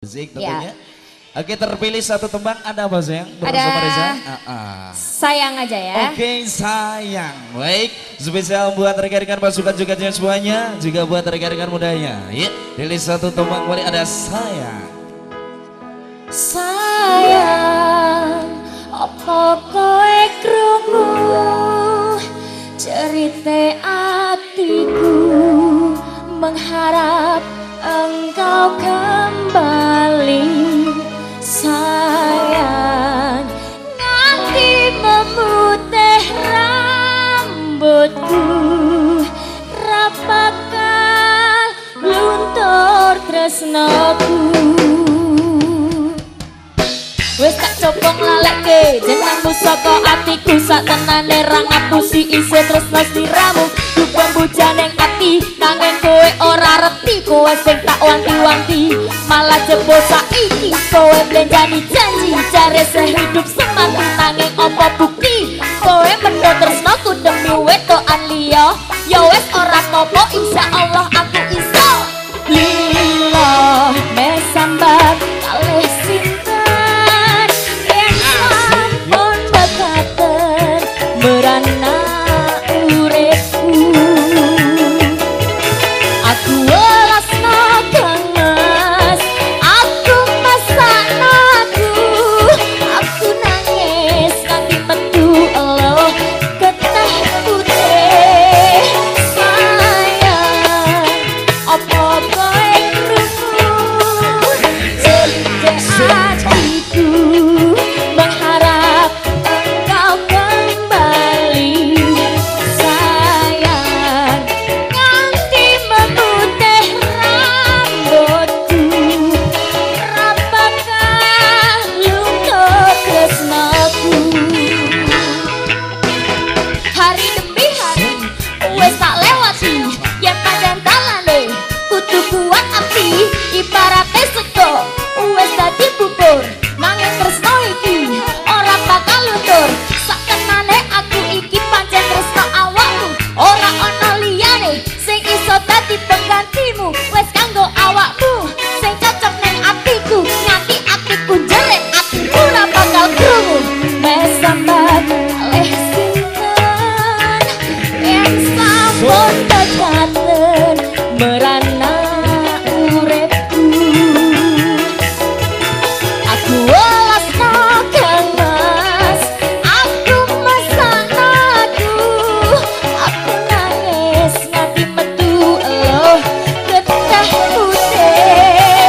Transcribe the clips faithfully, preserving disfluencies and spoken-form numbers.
Musik tentunya. Ya. Oke, terpilih satu tembang, ada apa sayang? Ada Reza? Uh -uh. Sayang aja ya. Oke, sayang. Baik, spesial buat rekan-rekan pasukan juga semuanya, juga buat rekan-rekan mudanya. Ya, pilih satu tembang, boleh ada sayang. Sayang, apa kowe krungu cerita hatiku, mengharap engkau kembali. Sayang, nganti memutih rambutku, rapakal luntur tresnaku. Wes tak copong lalekke jenengmu saka atiku, sak tenane ra ngapusi isih tresno sliramu. Dupem bujaneng ati nanging kowe ora reti, kowe sing tak wanti-wanti malah jebol saiki. Kowe blenjani janji jare sehidup semati, nanging apa bukti kowe mendho tresnoku demi wedokan liya. Ya wes ora apa-apa, insyaallah aku iso lila mesambat kalih sinten yen sampun bekaten merana uripku. Aku welasno kangas, aku masakno aku, aku nangis nganti metu elo getah putih. Sayang, apa kowe krungu cerita hatiku, mengharap engkau kembali. Sayang, nganti memutih rambutku, rapakal luntur tresnaku. Hari demi hari wes tak lewati, yen pancen dalane kudu kuat ati. Ibarate sego wes dadi bubur, nanging tresno iki ora bakal luntur. Sakenane aku iki pancen tresno awakmu, ora ana liyane sing iso dadi penggantimu. Wes kanggo awakmu sing cocok ning atiku, nganti atiku jerit atiku ora bakal krungu mesambat kalih sinten yen sampun bekaten merana uripku. Aku welasno kangas, aku masakno aku, aku nangis nganti metu elo getah putih.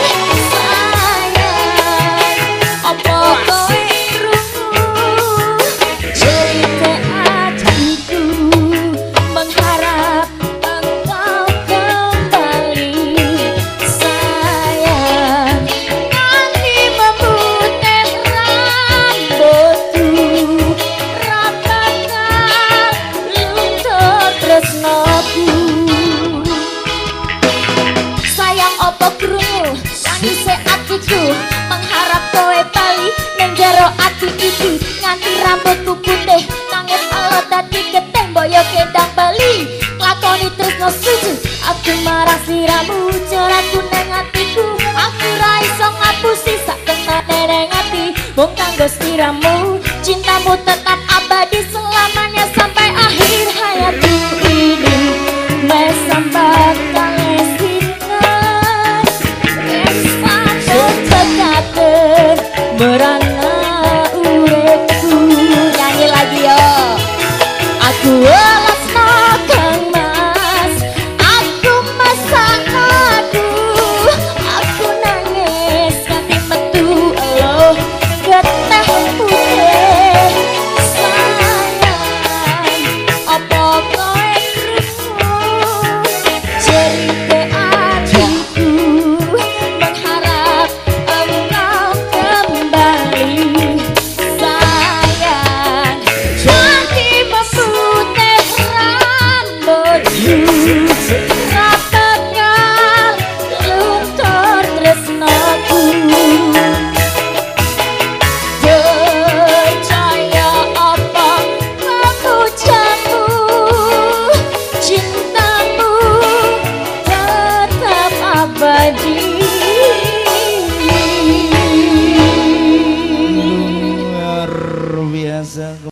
Sayang, apa kowe krungu cerita hatiku, mengharap engkau kembali. Sayang, nganti memutih rambutku, rapakal luntur tresnaku. Sayang, apa krungu nangise atiku, mengharap kowe bali ning jero ati iki. Nganti rambutku putih nangis elo dadi getih, mboyo kendang bali lakoni tresno suci. Aku marah siramu, coraku ning atiku, aku ra iso ngapusi sak kenane ning ati. Mung kanggo siramu, cintamu tetap abadi selamanya sampai akhir hayatku ini. Mesambat kalih sinten yen sampun bekaten merana uripku. Nyanyi lagi yo. Aku welasno kangas, aku masakno aku, aku nangis nganti metu elo getah putih. Sayang, biasa.